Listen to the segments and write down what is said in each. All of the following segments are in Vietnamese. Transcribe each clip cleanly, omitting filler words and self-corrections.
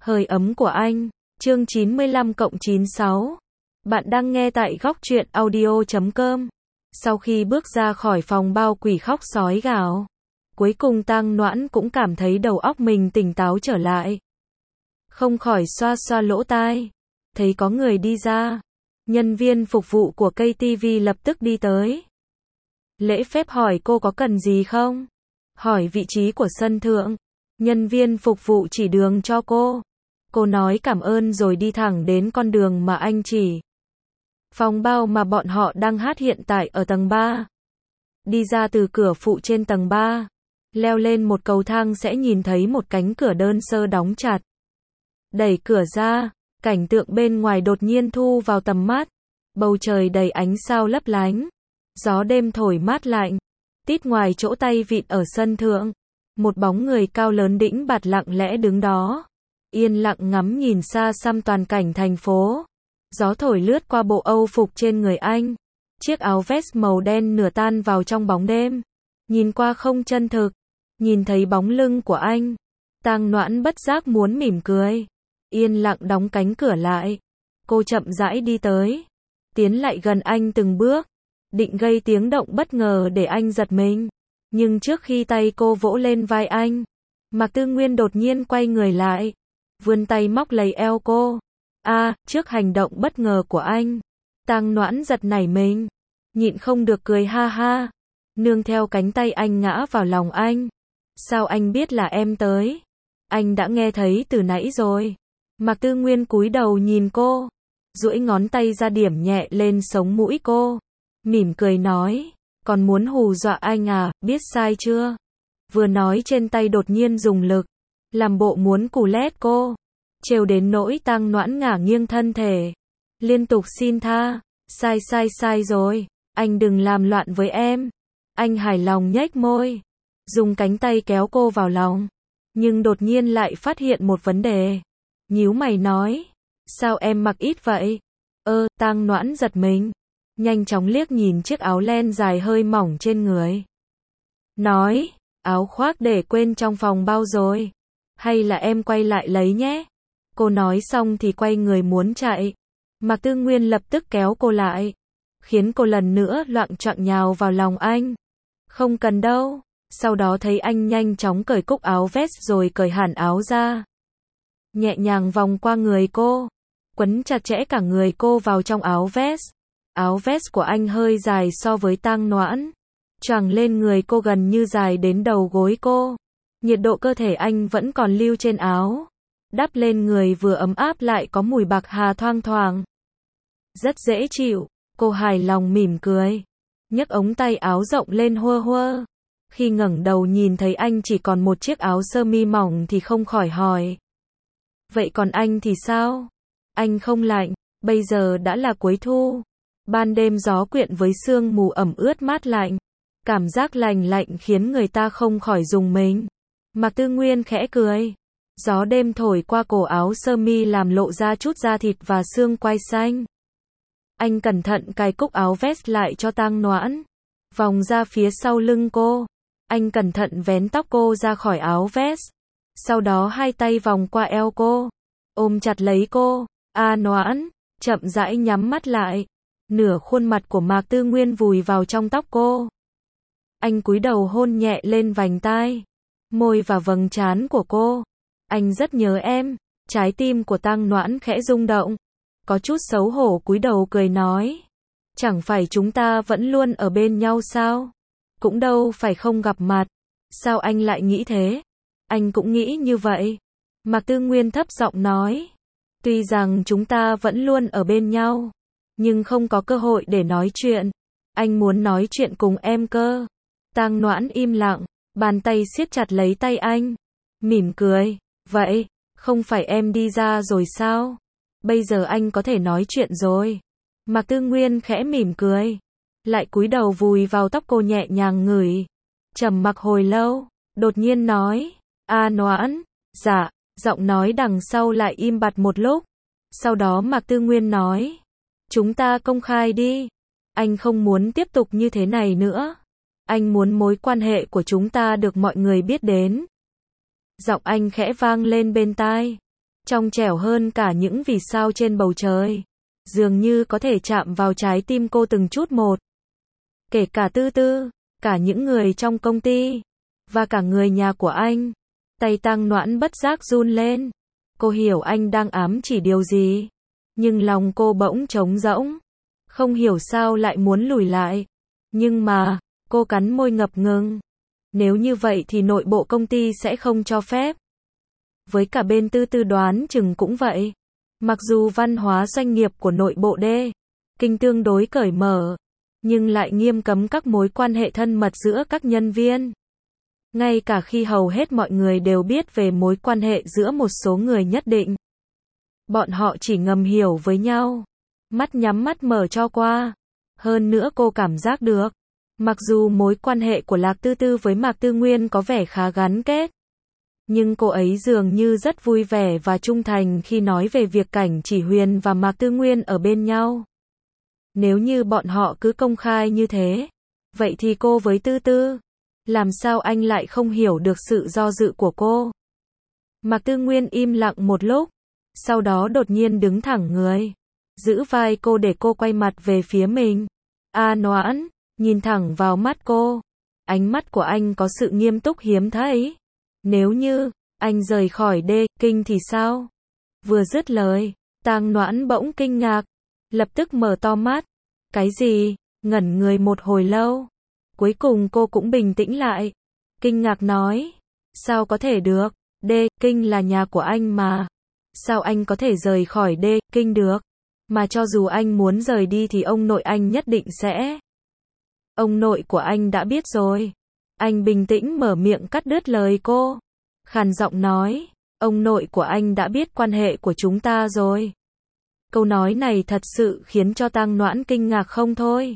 Hơi ấm của anh. Chương 95+96. Bạn đang nghe tại góc truyện audio.com. Sau khi bước ra khỏi phòng bao quỷ khóc sói gào, cuối cùng Tang Noãn cũng cảm thấy đầu óc mình tỉnh táo trở lại. Không khỏi xoa xoa lỗ tai, thấy có người đi ra. Nhân viên phục vụ của KTV lập tức đi tới. Lễ phép hỏi cô có cần gì không? Hỏi vị trí của sân thượng. Nhân viên phục vụ chỉ đường cho cô. Cô nói cảm ơn rồi đi thẳng đến con đường mà anh chỉ. Phòng bao mà bọn họ đang hát hiện tại ở tầng 3. Đi ra từ cửa phụ trên tầng 3. Leo lên một cầu thang sẽ nhìn thấy một cánh cửa đơn sơ đóng chặt. Đẩy cửa ra, cảnh tượng bên ngoài đột nhiên thu vào tầm mắt. Bầu trời đầy ánh sao lấp lánh. Gió đêm thổi mát lạnh. Tít ngoài chỗ tay vịn ở sân thượng. Một bóng người cao lớn đĩnh bạt lặng lẽ đứng đó. Yên lặng ngắm nhìn xa xăm toàn cảnh thành phố. Gió thổi lướt qua bộ âu phục trên người anh. Chiếc áo vest màu đen nửa tan vào trong bóng đêm. Nhìn qua không chân thực. Nhìn thấy bóng lưng của anh. Tang Noãn bất giác muốn mỉm cười. Yên lặng đóng cánh cửa lại. Cô chậm rãi đi tới. Tiến lại gần anh từng bước. Định gây tiếng động bất ngờ để anh giật mình. Nhưng trước khi tay cô vỗ lên vai anh, Mạc Tư Nguyên đột nhiên quay người lại. Vươn tay móc lấy eo cô. Trước hành động bất ngờ của anh, Tang Noãn giật nảy mình. Nhịn không được cười ha ha. Nương theo cánh tay anh ngã vào lòng anh. Sao anh biết là em tới? Anh đã nghe thấy từ nãy rồi. Mạc Tư Nguyên cúi đầu nhìn cô. Duỗi ngón tay ra điểm nhẹ lên sống mũi cô. Mỉm cười nói. Còn muốn hù dọa anh à, biết sai chưa? Vừa nói trên tay đột nhiên dùng lực. Làm bộ muốn cù lét cô. Trêu đến nỗi Tang Noãn ngả nghiêng thân thể. Liên tục xin tha. Sai rồi. Anh đừng làm loạn với em. Anh hài lòng nhếch môi. Dùng cánh tay kéo cô vào lòng. Nhưng đột nhiên lại phát hiện một vấn đề. Nhíu mày nói. Sao em mặc ít vậy? Tang Noãn giật mình. Nhanh chóng liếc nhìn chiếc áo len dài hơi mỏng trên người. Nói. Áo khoác để quên trong phòng bao rồi. Hay là em quay lại lấy nhé. Cô nói xong thì quay người muốn chạy. Mạc Tư Nguyên lập tức kéo cô lại. Khiến cô lần nữa loạng choạng nhào vào lòng anh. Không cần đâu. Sau đó thấy anh nhanh chóng cởi cúc áo vest rồi cởi hẳn áo ra. Nhẹ nhàng vòng qua người cô. Quấn chặt chẽ cả người cô vào trong áo vest. Áo vest của anh hơi dài so với Tang Noãn. Choàng lên người cô gần như dài đến đầu gối cô. Nhiệt độ cơ thể anh vẫn còn lưu trên áo. Đắp lên người vừa ấm áp lại có mùi bạc hà thoang thoảng. Rất dễ chịu. Cô hài lòng mỉm cười. Nhấc ống tay áo rộng lên hua hua. Khi ngẩng đầu nhìn thấy anh chỉ còn một chiếc áo sơ mi mỏng thì không khỏi hỏi. Vậy còn anh thì sao? Anh không lạnh. Bây giờ đã là cuối thu. Ban đêm gió quyện với sương mù ẩm ướt mát lạnh. Cảm giác lành lạnh khiến người ta không khỏi rùng mình. Mạc Tư Nguyên khẽ cười. Gió đêm thổi qua cổ áo sơ mi làm lộ ra chút da thịt và xương quai xanh. Anh cẩn thận cài cúc áo vest lại cho Tang Noãn. Vòng ra phía sau lưng cô. Anh cẩn thận vén tóc cô ra khỏi áo vest. Sau đó hai tay vòng qua eo cô. Ôm chặt lấy cô. Noãn. Chậm rãi nhắm mắt lại. Nửa khuôn mặt của Mạc Tư Nguyên vùi vào trong tóc cô. Anh cúi đầu hôn nhẹ lên vành tai, môi và vầng trán của cô. Anh rất nhớ em. Trái tim của Tang Noãn khẽ rung động. Có chút xấu hổ cúi đầu cười nói. Chẳng phải chúng ta vẫn luôn ở bên nhau sao? Cũng đâu phải không gặp mặt. Sao anh lại nghĩ thế? Anh cũng nghĩ như vậy. Mạc Tư Nguyên thấp giọng nói. Tuy rằng chúng ta vẫn luôn ở bên nhau, nhưng không có cơ hội để nói chuyện. Anh muốn nói chuyện cùng em cơ. Tang Noãn im lặng, bàn tay siết chặt lấy tay anh. Mỉm cười. Vậy, không phải em đi ra rồi sao? Bây giờ anh có thể nói chuyện rồi. Mạc Tư Nguyên khẽ mỉm cười. Lại cúi đầu vùi vào tóc cô nhẹ nhàng ngửi. Trầm mặc hồi lâu, đột nhiên nói. Noãn. Dạ. Giọng nói đằng sau lại im bặt một lúc. Sau đó Mạc Tư Nguyên nói. Chúng ta công khai đi. Anh không muốn tiếp tục như thế này nữa. Anh muốn mối quan hệ của chúng ta được mọi người biết đến. Giọng anh khẽ vang lên bên tai. trong trẻo hơn cả những vì sao trên bầu trời. Dường như có thể chạm vào trái tim cô từng chút một. Kể cả Tư Tư, cả những người trong công ty, và cả người nhà của anh. Tay Tang Noãn bất giác run lên. Cô hiểu anh đang ám chỉ điều gì. Nhưng lòng cô bỗng trống rỗng. Không hiểu sao lại muốn lùi lại. Nhưng mà, cô cắn môi ngập ngừng. Nếu như vậy thì nội bộ công ty sẽ không cho phép. Với cả bên Tư Tư đoán chừng cũng vậy. Mặc dù văn hóa doanh nghiệp của nội bộ kinh tương đối cởi mở, nhưng lại nghiêm cấm các mối quan hệ thân mật giữa các nhân viên. Ngay cả khi hầu hết mọi người đều biết về mối quan hệ giữa một số người nhất định. Bọn họ chỉ ngầm hiểu với nhau. Mắt nhắm mắt mở cho qua. Hơn nữa cô cảm giác được. Mặc dù mối quan hệ của Lạc Tư Tư với Mạc Tư Nguyên có vẻ khá gắn kết. Nhưng cô ấy dường như rất vui vẻ và trung thành khi nói về việc Cảnh Chỉ Huyền và Mạc Tư Nguyên ở bên nhau. Nếu như bọn họ cứ công khai như thế, vậy thì cô với Tư Tư, làm sao anh lại không hiểu được sự do dự của cô? Mạc Tư Nguyên im lặng một lúc, sau đó đột nhiên đứng thẳng người, giữ vai cô để cô quay mặt về phía mình. Noãn, nhìn thẳng vào mắt cô. Ánh mắt của anh có sự nghiêm túc hiếm thấy. Nếu như anh rời khỏi kinh thì sao? Vừa dứt lời, Tang Noãn bỗng kinh ngạc, lập tức mở to mắt. Cái gì? Ngẩn người một hồi lâu. Cuối cùng cô cũng bình tĩnh lại. Kinh ngạc nói, sao có thể được? Kinh là nhà của anh mà. Sao anh có thể rời khỏi kinh được? Mà cho dù anh muốn rời đi thì ông nội anh nhất định sẽ. Ông nội của anh đã biết rồi. Anh bình tĩnh mở miệng cắt đứt lời cô. Khàn giọng nói, ông nội của anh đã biết quan hệ của chúng ta rồi. Câu nói này thật sự khiến cho Tang Noãn kinh ngạc không thôi.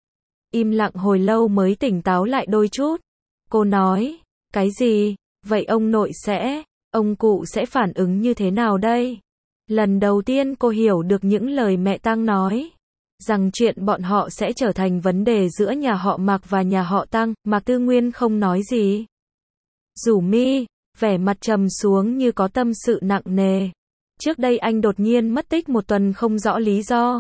Im lặng hồi lâu mới tỉnh táo lại đôi chút. Cô nói, cái gì? Vậy ông nội ông cụ sẽ phản ứng như thế nào đây? Lần đầu tiên cô hiểu được những lời mẹ Tang nói. Rằng chuyện bọn họ sẽ trở thành vấn đề giữa nhà họ Mạc và nhà họ Tang. Mạc Tư Nguyên không nói gì. Rủ mi, vẻ mặt trầm xuống như có tâm sự nặng nề. Trước đây anh đột nhiên mất tích một tuần không rõ lý do.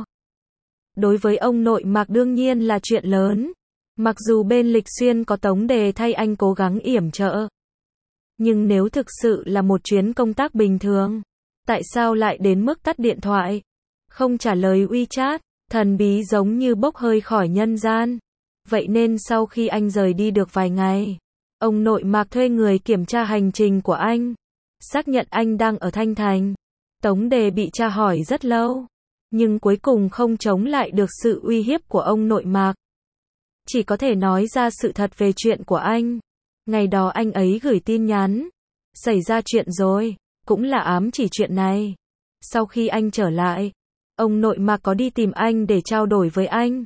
Đối với ông nội Mạc đương nhiên là chuyện lớn. Mặc dù bên Lịch Xuyên có Tống Đề thay anh cố gắng yểm trợ. Nhưng nếu thực sự là một chuyến công tác bình thường, tại sao lại đến mức tắt điện thoại? Không trả lời WeChat, thần bí giống như bốc hơi khỏi nhân gian. Vậy nên sau khi anh rời đi được vài ngày, ông nội Mạc thuê người kiểm tra hành trình của anh. Xác nhận anh đang ở Thanh Thành. Tống Đề bị tra hỏi rất lâu. Nhưng cuối cùng không chống lại được sự uy hiếp của ông nội Mạc. Chỉ có thể nói ra sự thật về chuyện của anh. Ngày đó anh ấy gửi tin nhắn. Xảy ra chuyện rồi, cũng là ám chỉ chuyện này. Sau khi anh trở lại, ông nội Mạc có đi tìm anh để trao đổi với anh.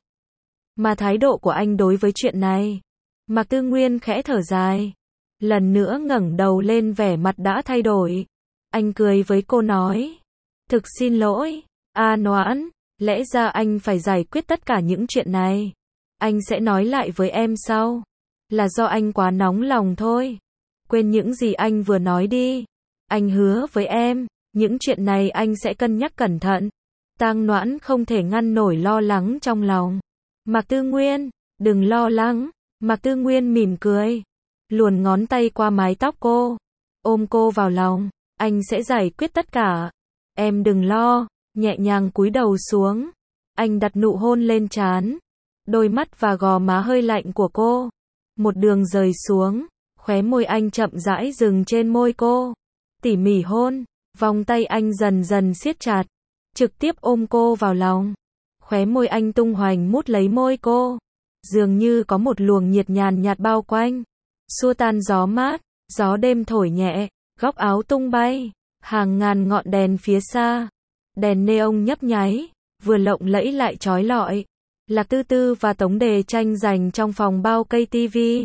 Mà thái độ của anh đối với chuyện này. Mạc Tư Nguyên khẽ thở dài. Lần nữa ngẩng đầu lên vẻ mặt đã thay đổi. Anh cười với cô nói. Thực xin lỗi, Noãn, lẽ ra anh phải giải quyết tất cả những chuyện này. Anh sẽ nói lại với em sau. Là do anh quá nóng lòng thôi. Quên những gì anh vừa nói đi. Anh hứa với em, những chuyện này anh sẽ cân nhắc cẩn thận. Tang Noãn không thể ngăn nổi lo lắng trong lòng. Mạc Tư Nguyên, đừng lo lắng. Mạc Tư Nguyên mỉm cười. Luồn ngón tay qua mái tóc cô. Ôm cô vào lòng. Anh sẽ giải quyết tất cả. Em đừng lo. Nhẹ nhàng cúi đầu xuống. Anh đặt nụ hôn lên trán. Đôi mắt và gò má hơi lạnh của cô. Một đường rời xuống. Khóe môi anh chậm rãi dừng trên môi cô. Tỉ mỉ hôn. Vòng tay anh dần dần siết chặt. Trực tiếp ôm cô vào lòng. Khóe môi anh tung hoành mút lấy môi cô. Dường như có một luồng nhiệt nhàn nhạt bao quanh. Xua tan gió mát. Gió đêm thổi nhẹ. Góc áo tung bay. Hàng ngàn ngọn đèn phía xa. Đèn neon nhấp nháy. Vừa lộng lẫy lại chói lọi. Lạc Tư Tư và Tống Đề tranh giành trong phòng bao cây tivi.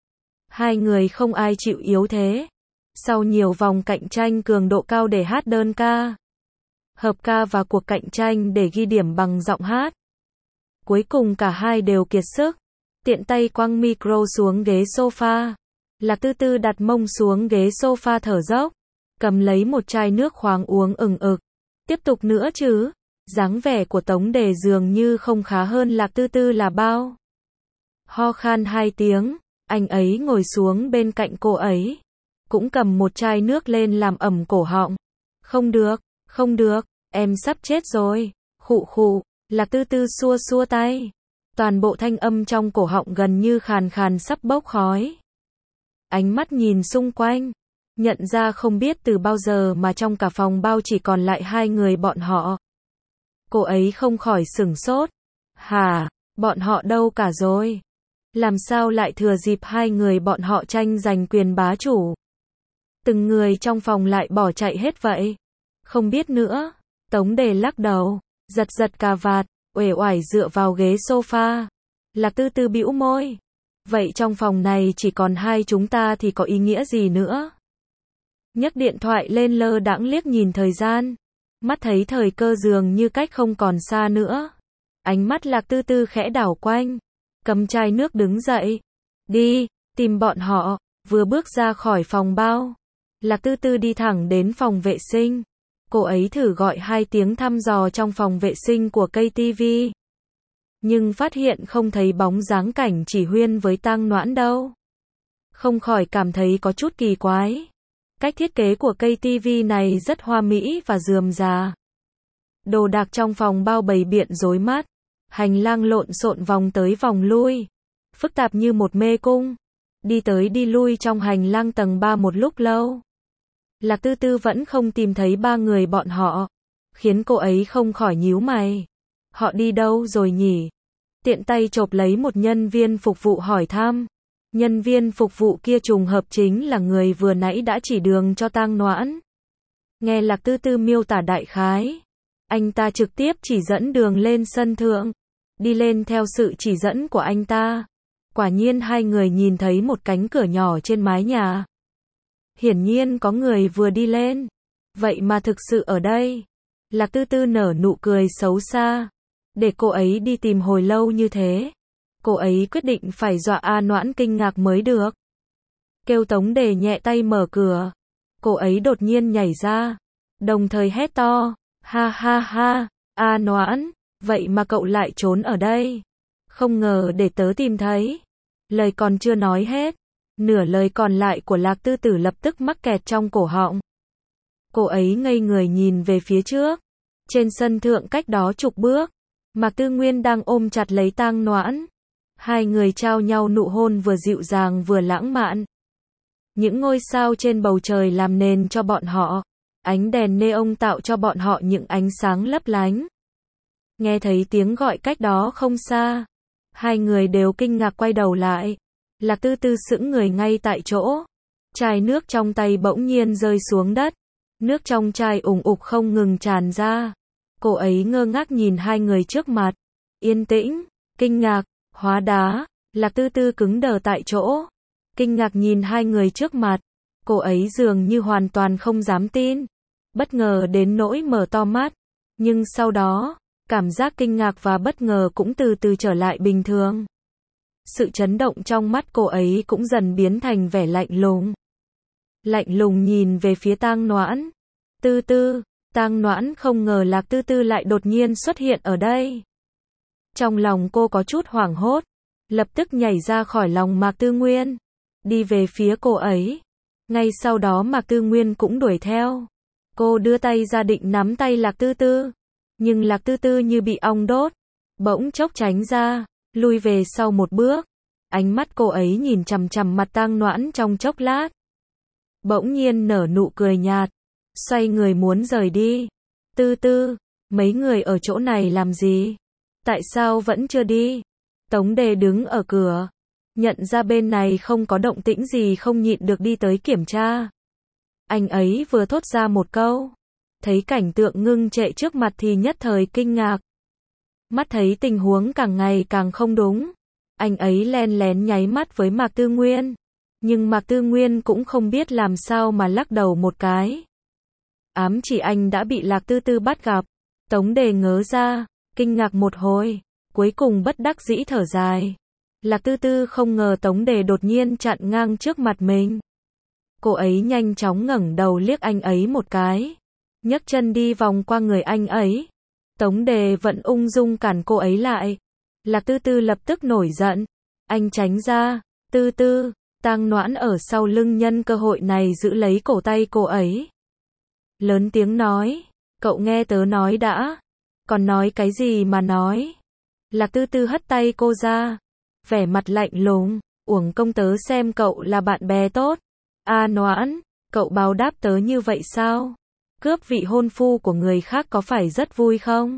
Hai người không ai chịu yếu thế. Sau nhiều vòng cạnh tranh cường độ cao để hát đơn ca, hợp ca và cuộc cạnh tranh để ghi điểm bằng giọng hát, cuối cùng cả hai đều kiệt sức. Tiện tay quăng micro xuống ghế sofa. Lạc Tư Tư đặt mông xuống ghế sofa thở dốc. cầm lấy một chai nước khoáng uống ừng ực. Tiếp tục nữa chứ, dáng vẻ của Tống Đề dường như không khá hơn Lạc Tư Tư là bao. Ho khan 2 tiếng, anh ấy ngồi xuống bên cạnh cô ấy, cũng cầm một chai nước lên làm ẩm cổ họng. Không được, em sắp chết rồi, khụ khụ, Lạc Tư Tư xua xua tay. Toàn bộ thanh âm trong cổ họng gần như khàn khàn sắp bốc khói. Ánh mắt nhìn xung quanh, nhận ra không biết từ bao giờ mà trong cả phòng bao chỉ còn lại 2 người bọn họ. Cô ấy không khỏi sửng sốt. Hả, bọn họ đâu cả rồi? Làm sao lại thừa dịp 2 người bọn họ tranh giành quyền bá chủ? Từng người trong phòng lại bỏ chạy hết vậy? Không biết nữa. Tống Đề lắc đầu, giật cà vạt, uể oải dựa vào ghế sofa. Lạc Tư Tư bĩu môi. Vậy trong phòng này chỉ còn 2 chúng ta thì có ý nghĩa gì nữa? Nhấc điện thoại lên lơ đãng liếc nhìn thời gian. Mắt thấy thời cơ dường như cách không còn xa nữa. Ánh mắt Lạc Tư Tư khẽ đảo quanh. Cầm chai nước đứng dậy. Đi, tìm bọn họ. Vừa bước ra khỏi phòng bao, Lạc Tư Tư đi thẳng đến phòng vệ sinh. Cô ấy thử gọi 2 tiếng thăm dò trong phòng vệ sinh của KTV. Nhưng phát hiện không thấy bóng dáng Cảnh Chỉ Huyên với Tang Noãn đâu. Không khỏi cảm thấy có chút kỳ quái. Cách thiết kế của KTV này rất hoa mỹ và rườm rà. Đồ đạc trong phòng bao bày biện rối mắt. Hành lang lộn xộn vòng tới vòng lui. Phức tạp như một mê cung. Đi tới đi lui trong hành lang tầng 3 một lúc lâu. Lạc Tư Tư vẫn không tìm thấy 3 người bọn họ. Khiến cô ấy không khỏi nhíu mày. Họ đi đâu rồi nhỉ? Tiện tay chộp lấy một nhân viên phục vụ hỏi thăm. Nhân viên phục vụ kia trùng hợp chính là người vừa nãy đã chỉ đường cho Tang Noãn. Nghe Lạc Tư Tư miêu tả đại khái, anh ta trực tiếp chỉ dẫn đường lên sân thượng. Đi lên theo sự chỉ dẫn của anh ta. Quả nhiên 2 người nhìn thấy một cánh cửa nhỏ trên mái nhà. Hiển nhiên có người vừa đi lên. Vậy mà thực sự ở đây. Lạc Tư Tư nở nụ cười xấu xa. Để cô ấy đi tìm hồi lâu như thế. Cô ấy quyết định phải dọa A Noãn kinh ngạc mới được. Kêu Tống Đề nhẹ tay mở cửa. Cô ấy đột nhiên nhảy ra. Đồng thời hét to. Ha ha ha, A Noãn, vậy mà cậu lại trốn ở đây. Không ngờ để tớ tìm thấy. Lời còn chưa nói hết. Nửa lời còn lại của Lạc Tư Tử lập tức mắc kẹt trong cổ họng. Cô ấy ngây người nhìn về phía trước. Trên sân thượng cách đó chục bước, Mạc Tư Nguyên đang ôm chặt lấy Tang Noãn. 2 người trao nhau nụ hôn vừa dịu dàng vừa lãng mạn. Những ngôi sao trên bầu trời làm nền cho bọn họ. Ánh đèn neon tạo cho bọn họ những ánh sáng lấp lánh. Nghe thấy tiếng gọi cách đó không xa. 2 người đều kinh ngạc quay đầu lại. Lạc Tư Tư sững người ngay tại chỗ. Chai nước trong tay bỗng nhiên rơi xuống đất. Nước trong chai ủng ục không ngừng tràn ra. Cô ấy ngơ ngác nhìn 2 người trước mặt. Yên tĩnh, kinh ngạc, hóa đá. Lạc Tư Tư cứng đờ tại chỗ. Kinh ngạc nhìn 2 người trước mặt. Cô ấy dường như hoàn toàn không dám tin. Bất ngờ đến nỗi mở to mắt. Nhưng sau đó, cảm giác kinh ngạc và bất ngờ cũng từ từ trở lại bình thường. Sự chấn động trong mắt cô ấy cũng dần biến thành vẻ lạnh lùng. Lạnh lùng nhìn về phía Tang Noãn. Tư Tư, Tang Noãn không ngờ Lạc Tư Tư lại đột nhiên xuất hiện ở đây. Trong lòng cô có chút hoảng hốt, lập tức nhảy ra khỏi lòng Mạc Tư Nguyên, đi về phía cô ấy. Ngay sau đó Mạc Tư Nguyên cũng đuổi theo. Cô đưa tay ra định nắm tay Lạc Tư Tư, nhưng Lạc Tư Tư như bị ong đốt, bỗng chốc tránh ra, lui về sau một bước. Ánh mắt cô ấy nhìn chằm chằm mặt Tang Noãn trong chốc lát. Bỗng nhiên nở nụ cười nhạt, xoay người muốn rời đi. Tư Tư, mấy người ở chỗ này làm gì? Tại sao vẫn chưa đi? Tống Đề đứng ở cửa, nhận ra bên này không có động tĩnh gì không nhịn được đi tới kiểm tra. Anh ấy vừa thốt ra một câu, thấy cảnh tượng ngưng trệ trước mặt thì nhất thời kinh ngạc. Mắt thấy tình huống càng ngày càng không đúng, anh ấy len lén nháy mắt với Mạc Tư Nguyên. Nhưng Mạc Tư Nguyên cũng không biết làm sao mà lắc đầu một cái. Ám chỉ anh đã bị Lạc Tư Tư bắt gặp. Tống Đề ngớ ra, kinh ngạc một hồi, cuối cùng bất đắc dĩ thở dài. Lạc Tư Tư không ngờ Tống Đề đột nhiên chặn ngang trước mặt mình. Cô ấy nhanh chóng ngẩng đầu liếc anh ấy một cái, nhấc chân đi vòng qua người anh ấy. Tống Đề vẫn ung dung cản cô ấy lại. Lạc Tư Tư lập tức nổi giận. Anh tránh ra. Tư Tư. Tang Noãn ở sau lưng nhân cơ hội này giữ lấy cổ tay cô ấy. Lớn tiếng nói. Cậu nghe tớ nói đã. Còn nói cái gì mà nói. Lạc Tư Tư hất tay cô ra. Vẻ mặt lạnh lùng. Uổng công tớ xem cậu là bạn bè tốt. Noãn, cậu báo đáp tớ như vậy sao? Cướp vị hôn phu của người khác có phải rất vui không?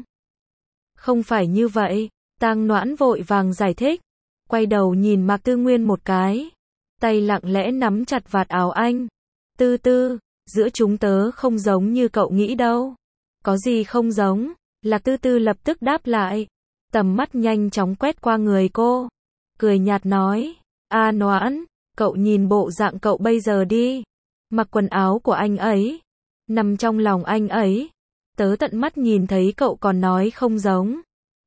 Không phải như vậy. Tang Noãn vội vàng giải thích. Quay đầu nhìn Mạc Tư Nguyên một cái. Tay lặng lẽ nắm chặt vạt áo anh. Tư Tư, giữa chúng tớ không giống như cậu nghĩ đâu. Có gì không giống? Lạc Tư Tư lập tức đáp lại. Tầm mắt nhanh chóng quét qua người cô. Cười nhạt nói. Noãn, cậu nhìn bộ dạng cậu bây giờ đi. Mặc quần áo của anh ấy. Nằm trong lòng anh ấy. Tớ tận mắt nhìn thấy cậu còn nói không giống.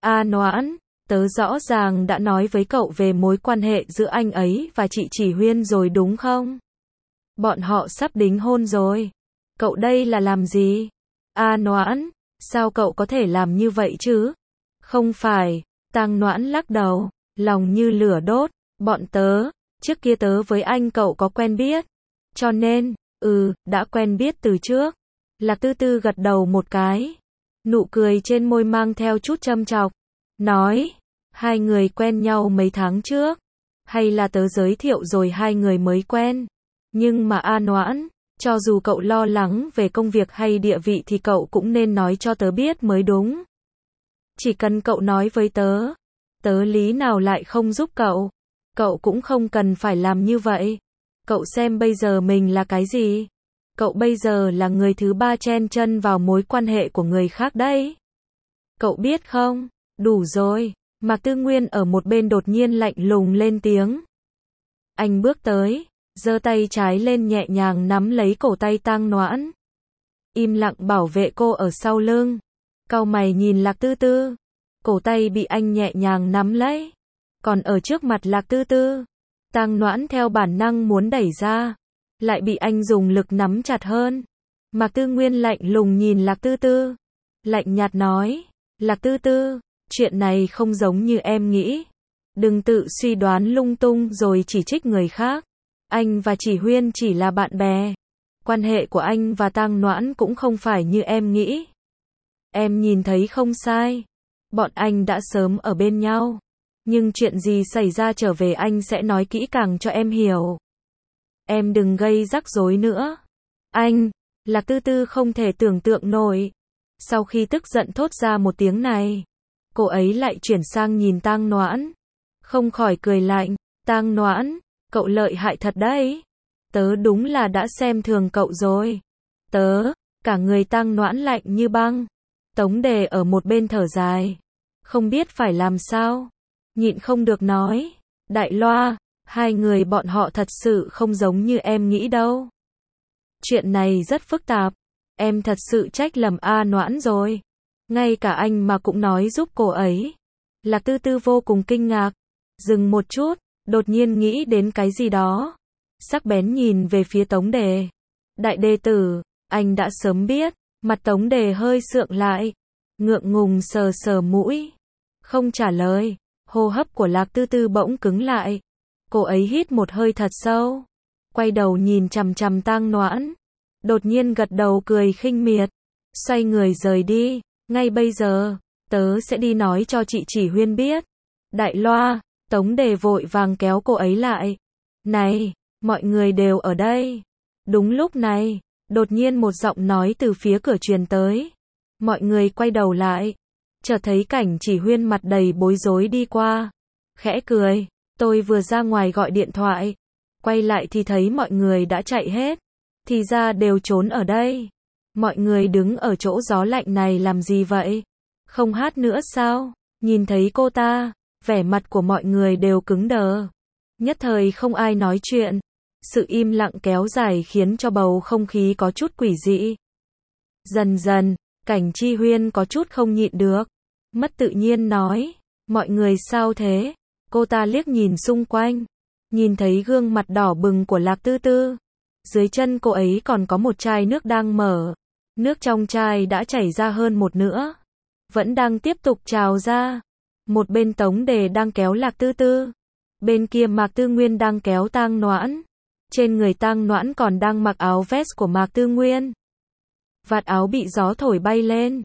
Noãn, tớ rõ ràng đã nói với cậu về mối quan hệ giữa anh ấy và chị Chỉ Huyên rồi đúng không? Bọn họ sắp đính hôn rồi. Cậu đây là làm gì? Noãn, sao cậu có thể làm như vậy chứ? Không phải. Tang Noãn lắc đầu, lòng như lửa đốt. Bọn tớ, trước kia tớ với anh cậu có quen biết. Cho nên, đã quen biết từ trước. Lạc Tư Tư gật đầu một cái. Nụ cười trên môi mang theo chút châm chọc. Nói, hai người quen nhau mấy tháng trước. Hay là tớ giới thiệu rồi hai người mới quen. Nhưng mà Noãn, cho dù cậu lo lắng về công việc hay địa vị thì cậu cũng nên nói cho tớ biết mới đúng. Chỉ cần cậu nói với tớ, tớ lý nào lại không giúp cậu. Cậu cũng không cần phải làm như vậy. Cậu xem bây giờ mình là cái gì? Cậu bây giờ là người thứ ba chen chân vào mối quan hệ của người khác đấy. Cậu biết không? Đủ rồi. Mạc Tư Nguyên ở một bên đột nhiên lạnh lùng lên tiếng. Anh bước tới, giơ tay trái lên nhẹ nhàng nắm lấy cổ tay Tang Noãn. Im lặng bảo vệ cô ở sau lưng. Cau mày nhìn Lạc Tư Tư. Cổ tay bị anh nhẹ nhàng nắm lấy. Còn ở trước mặt Lạc Tư Tư, Tang Noãn theo bản năng muốn đẩy ra, lại bị anh dùng lực nắm chặt hơn. Mạc Tư Nguyên lạnh lùng nhìn Lạc Tư Tư, lạnh nhạt nói, Lạc Tư Tư, chuyện này không giống như em nghĩ. Đừng tự suy đoán lung tung rồi chỉ trích người khác. Anh và Chỉ Huyên chỉ là bạn bè. Quan hệ của anh và Tang Noãn cũng không phải như em nghĩ. Em nhìn thấy không sai. Bọn anh đã sớm ở bên nhau. Nhưng chuyện gì xảy ra trở về anh sẽ nói kỹ càng cho em hiểu. Em đừng gây rắc rối nữa. Anh, Lạc Tư Tư không thể tưởng tượng nổi. Sau khi tức giận thốt ra một tiếng này, cô ấy lại chuyển sang nhìn Tang Noãn. Không khỏi cười lạnh. Tang Noãn, cậu lợi hại thật đấy. Tớ đúng là đã xem thường cậu rồi. Cả người Tang Noãn lạnh như băng. Tống Đề ở một bên thở dài. Không biết phải làm sao. Nhịn không được nói. Đại Loa, hai người bọn họ thật sự không giống như em nghĩ đâu. Chuyện này rất phức tạp. Em thật sự trách lầm Noãn rồi. Ngay cả anh mà cũng nói giúp cô ấy. Lạc Tư Tư vô cùng kinh ngạc. Dừng một chút, đột nhiên nghĩ đến cái gì đó. Sắc bén nhìn về phía Tống Đề. Đại đệ tử, anh đã sớm biết. Mặt Tống Đề hơi sượng lại. Ngượng ngùng sờ sờ mũi. Không trả lời. Hô hấp của Lạc Tư Tư bỗng cứng lại. Cô ấy hít một hơi thật sâu. Quay đầu nhìn chằm chằm Tang Noãn. Đột nhiên gật đầu cười khinh miệt. Xoay người rời đi. Ngay bây giờ, tớ sẽ đi nói cho chị Chỉ Huyên biết. Đại Loa, Tống Đề vội vàng kéo cô ấy lại. Này, mọi người đều ở đây. Đúng lúc này, đột nhiên một giọng nói từ phía cửa truyền tới. Mọi người quay đầu lại. Chợt thấy cảnh Chỉ Huyên mặt đầy bối rối đi qua. Khẽ cười, tôi vừa ra ngoài gọi điện thoại. Quay lại thì thấy mọi người đã chạy hết. Thì ra đều trốn ở đây. Mọi người đứng ở chỗ gió lạnh này làm gì vậy? Không hát nữa sao? Nhìn thấy cô ta, vẻ mặt của mọi người đều cứng đờ. Nhất thời không ai nói chuyện. Sự im lặng kéo dài khiến cho bầu không khí có chút quỷ dị. Dần dần, Cảnh Chi Huyên có chút không nhịn được. Mất tự nhiên nói, mọi người sao thế? Cô ta liếc nhìn xung quanh. Nhìn thấy gương mặt đỏ bừng của Lạc Tư Tư. Dưới chân cô ấy còn có một chai nước đang mở. Nước trong chai đã chảy ra hơn một nửa. Vẫn đang tiếp tục trào ra. Một bên Tống Đề đang kéo Lạc Tư Tư. Bên kia Mạc Tư Nguyên đang kéo Tang Noãn. Trên người Tang Noãn còn đang mặc áo vest của Mạc Tư Nguyên. Vạt áo bị gió thổi bay lên.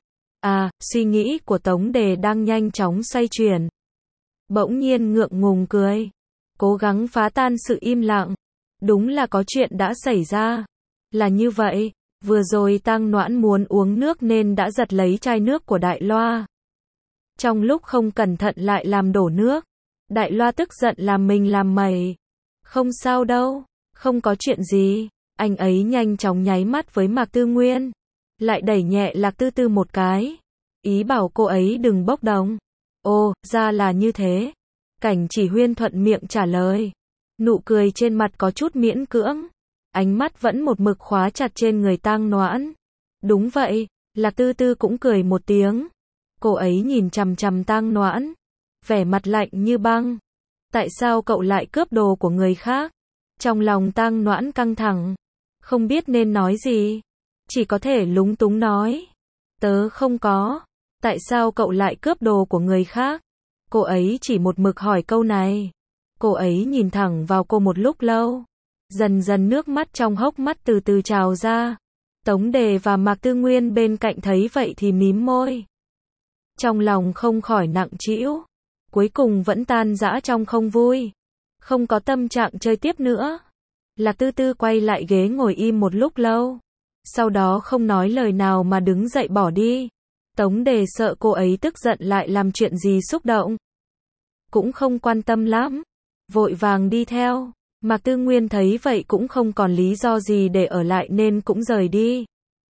Suy nghĩ của Tống Đề đang nhanh chóng xoay chuyển. Bỗng nhiên ngượng ngùng cười. Cố gắng phá tan sự im lặng. Đúng là có chuyện đã xảy ra. Là như vậy, vừa rồi Tang Noãn muốn uống nước nên đã giật lấy chai nước của Đại Loa. Trong lúc không cẩn thận lại làm đổ nước. Đại Loa tức giận làm mình làm mẩy. Không sao đâu, không có chuyện gì. Anh ấy nhanh chóng nháy mắt với Mạc Tư Nguyên. Lại đẩy nhẹ Lạc Tư Tư một cái. Ý bảo cô ấy đừng bốc đồng. Ồ, ra là như thế. Cảnh Chỉ Huyên thuận miệng trả lời. Nụ cười trên mặt có chút miễn cưỡng. Ánh mắt vẫn một mực khóa chặt trên người Tang Noãn. Đúng vậy, Lạc Tư Tư cũng cười một tiếng. Cô ấy nhìn chằm chằm Tang Noãn. Vẻ mặt lạnh như băng. Tại sao cậu lại cướp đồ của người khác? Trong lòng Tang Noãn căng thẳng. Không biết nên nói gì. Chỉ có thể lúng túng nói. Tớ không có. Tại sao cậu lại cướp đồ của người khác? Cô ấy chỉ một mực hỏi câu này. Cô ấy nhìn thẳng vào cô một lúc lâu. Dần dần nước mắt trong hốc mắt từ từ trào ra. Tống Đề và Mạc Tư Nguyên bên cạnh thấy vậy thì mím môi. Trong lòng không khỏi nặng trĩu. Cuối cùng vẫn tan rã trong không vui. Không có tâm trạng chơi tiếp nữa. Lạc Tư Tư quay lại ghế ngồi im một lúc lâu. Sau đó không nói lời nào mà đứng dậy bỏ đi. Tống Đề sợ cô ấy tức giận lại làm chuyện gì xúc động. Cũng không quan tâm lắm. Vội vàng đi theo. Mạc Tư Nguyên thấy vậy cũng không còn lý do gì để ở lại nên cũng rời đi.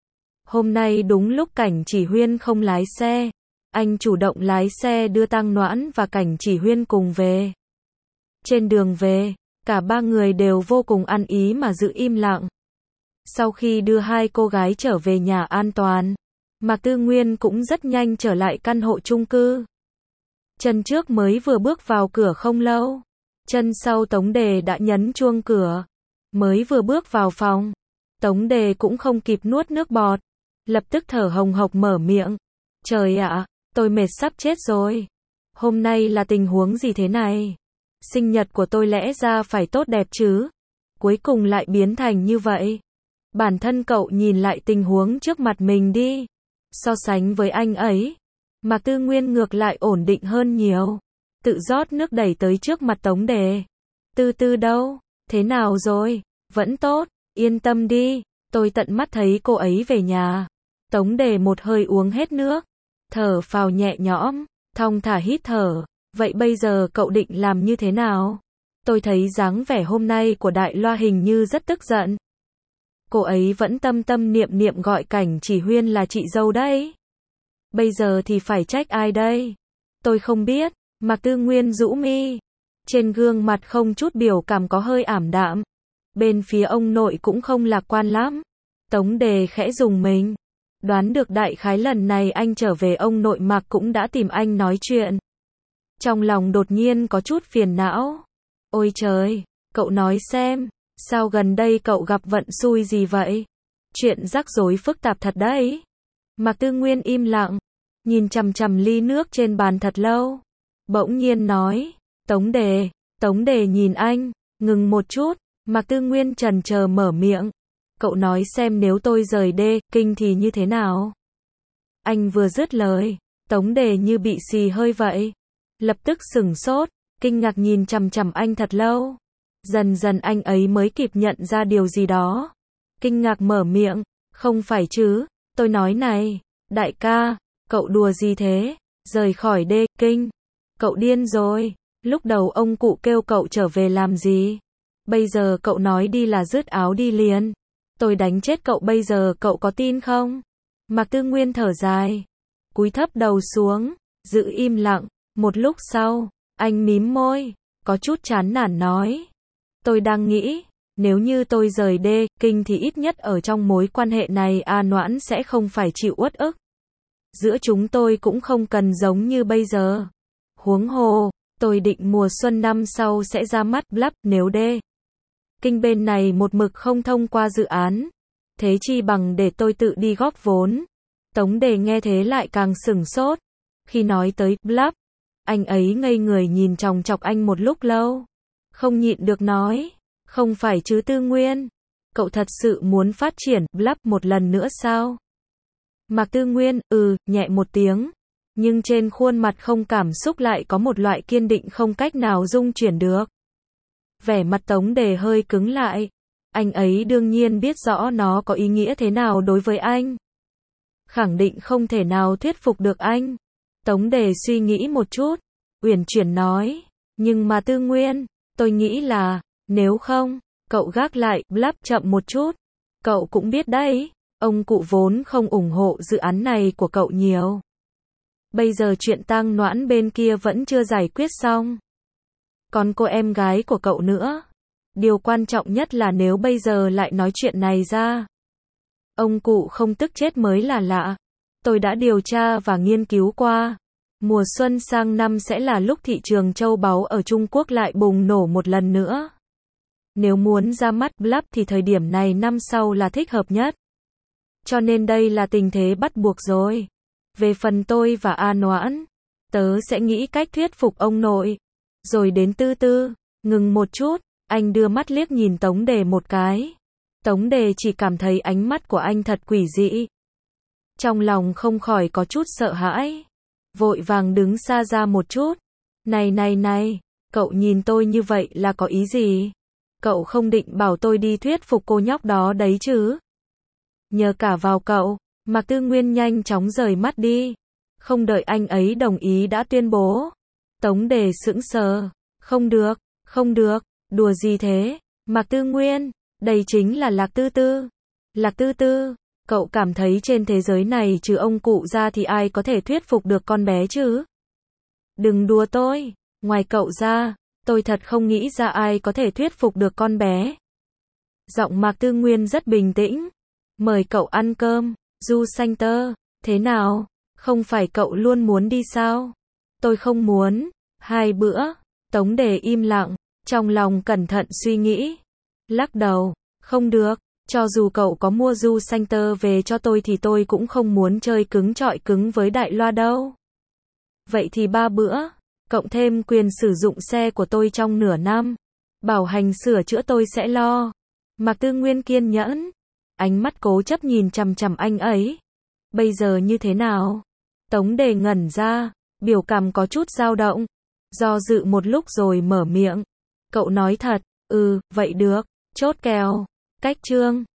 Hôm nay đúng lúc Cảnh Chỉ Huyên không lái xe. Anh chủ động lái xe đưa Tang Noãn và Cảnh Chỉ Huyên cùng về. Trên đường về, cả ba người đều vô cùng ăn ý mà giữ im lặng. Sau khi đưa hai cô gái trở về nhà an toàn, Mạc Tư Nguyên cũng rất nhanh trở lại căn hộ chung cư. Chân trước mới vừa bước vào cửa không lâu. Chân sau Tống Đề đã nhấn chuông cửa. Mới vừa bước vào phòng. Tống Đề cũng không kịp nuốt nước bọt. Lập tức thở hồng hộc mở miệng. Trời ạ, tôi mệt sắp chết rồi. Hôm nay là tình huống gì thế này? Sinh nhật của tôi lẽ ra phải tốt đẹp chứ. Cuối cùng lại biến thành như vậy. Bản thân cậu nhìn lại tình huống trước mặt mình đi. So sánh với anh ấy, Mạc Tư Nguyên ngược lại ổn định hơn nhiều. Tự rót nước đẩy tới trước mặt Tống Đề. Tư Tư đâu? Thế nào rồi? Vẫn tốt, yên tâm đi, tôi tận mắt thấy cô ấy về nhà. Tống Đề một hơi uống hết nước. Thở phào nhẹ nhõm, thong thả hít thở. Vậy bây giờ cậu định làm như thế nào? Tôi thấy dáng vẻ hôm nay của Đại Loa hình như rất tức giận. Cô ấy vẫn tâm tâm niệm niệm gọi Cảnh Chỉ Huyên là chị dâu đấy. Bây giờ thì phải trách ai đây? Tôi không biết. Mạc Tư Nguyên rũ mi. Trên gương mặt không chút biểu cảm có hơi ảm đạm. Bên phía ông nội cũng không lạc quan lắm. Tống Đề khẽ rùng mình. Đoán được đại khái lần này anh trở về ông nội Mạc cũng đã tìm anh nói chuyện. Trong lòng đột nhiên có chút phiền não. Ôi trời, cậu nói xem, sao gần đây cậu gặp vận xui gì vậy? Chuyện rắc rối phức tạp thật đấy. Mạc Tư Nguyên im lặng, nhìn chằm chằm ly nước trên bàn thật lâu. Bỗng nhiên nói, Tống Đề nhìn anh, ngừng một chút, Mạc Tư Nguyên chần chờ mở miệng. Cậu nói xem nếu tôi rời Kinh thì như thế nào? Anh vừa dứt lời, Tống Đề như bị xì hơi vậy. Lập tức sửng sốt, kinh ngạc nhìn chằm chằm anh thật lâu. Dần dần anh ấy mới kịp nhận ra điều gì đó. Kinh ngạc mở miệng, không phải chứ, tôi nói này, đại ca, cậu đùa gì thế? Rời khỏi Kinh. Cậu điên rồi, lúc đầu ông cụ kêu cậu trở về làm gì? Bây giờ cậu nói đi là dứt áo đi liền. Tôi đánh chết cậu bây giờ cậu có tin không? Mạc Tư Nguyên thở dài, cúi thấp đầu xuống, giữ im lặng. Một lúc sau, anh mím môi, có chút chán nản nói. Tôi đang nghĩ, nếu như tôi rời Kinh thì ít nhất ở trong mối quan hệ này Noãn sẽ không phải chịu uất ức. Giữa chúng tôi cũng không cần giống như bây giờ. Huống hồ, tôi định mùa xuân năm sau sẽ ra mắt Blub nếu Kinh bên này một mực không thông qua dự án. Thế chi bằng để tôi tự đi góp vốn. Tống Đề nghe thế lại càng sửng sốt. Khi nói tới Blub, anh ấy ngây người nhìn chòng chọc anh một lúc lâu. Không nhịn được nói. Không phải chứ Tư Nguyên. Cậu thật sự muốn phát triển Blub một lần nữa sao? Mạc Tư Nguyên, nhẹ một tiếng. Nhưng trên khuôn mặt không cảm xúc lại có một loại kiên định không cách nào dung chuyển được. Vẻ mặt Tống Đề hơi cứng lại. Anh ấy đương nhiên biết rõ nó có ý nghĩa thế nào đối với anh. Khẳng định không thể nào thuyết phục được anh. Tống Đề suy nghĩ một chút. Uyển chuyển nói. Nhưng mà Tư Nguyên, tôi nghĩ là, nếu không, cậu gác lại, Blub chậm một chút. Cậu cũng biết đấy, ông cụ vốn không ủng hộ dự án này của cậu nhiều. Bây giờ chuyện tang Noãn bên kia vẫn chưa giải quyết xong. Còn cô em gái của cậu nữa. Điều quan trọng nhất là nếu bây giờ lại nói chuyện này ra. Ông cụ không tức chết mới là lạ. Tôi đã điều tra và nghiên cứu qua. Mùa xuân sang năm sẽ là lúc thị trường châu báu ở Trung Quốc lại bùng nổ một lần nữa. Nếu muốn ra mắt Blub thì thời điểm này năm sau là thích hợp nhất. Cho nên đây là tình thế bắt buộc rồi. Về phần tôi và A Noãn, tớ sẽ nghĩ cách thuyết phục ông nội. Rồi đến Tư Tư. Ngừng một chút, anh đưa mắt liếc nhìn Tống Đề một cái. Tống Đề chỉ cảm thấy ánh mắt của anh thật quỷ dị. Trong lòng không khỏi có chút sợ hãi. Vội vàng đứng xa ra một chút. Này, cậu nhìn tôi như vậy là có ý gì? Cậu không định bảo tôi đi thuyết phục cô nhóc đó đấy chứ? Nhờ cả vào cậu, Mạc Tư Nguyên nhanh chóng rời mắt đi. Không đợi anh ấy đồng ý đã tuyên bố. Tống Đề sững sờ. Không được, đùa gì thế? Mạc Tư Nguyên, đây chính là Lạc Tư Tư. Lạc Tư Tư, cậu cảm thấy trên thế giới này trừ ông cụ ra thì ai có thể thuyết phục được con bé chứ? Đừng đùa tôi, ngoài cậu ra, tôi thật không nghĩ ra ai có thể thuyết phục được con bé. Giọng Mạc Tư Nguyên rất bình tĩnh. Mời cậu ăn cơm, Du Xanh Tơ, thế nào? Không phải cậu luôn muốn đi sao? Tôi không muốn, 2 bữa. Tống Đề im lặng, trong lòng cẩn thận suy nghĩ. Lắc đầu, không được, cho dù cậu có mua Du Xanh Tơ về cho tôi thì tôi cũng không muốn chơi cứng trọi cứng với Đại Loa đâu. Vậy thì 3 bữa, cộng thêm quyền sử dụng xe của tôi trong nửa năm. Bảo hành sửa chữa tôi sẽ lo. Mạc Tư Nguyên kiên nhẫn, ánh mắt cố chấp nhìn chằm chằm anh ấy. Bây giờ như thế nào? Tống Đề ngẩn ra, biểu cảm có chút dao động. Do dự một lúc rồi mở miệng. Cậu nói thật, vậy được, chốt kèo. Cách chương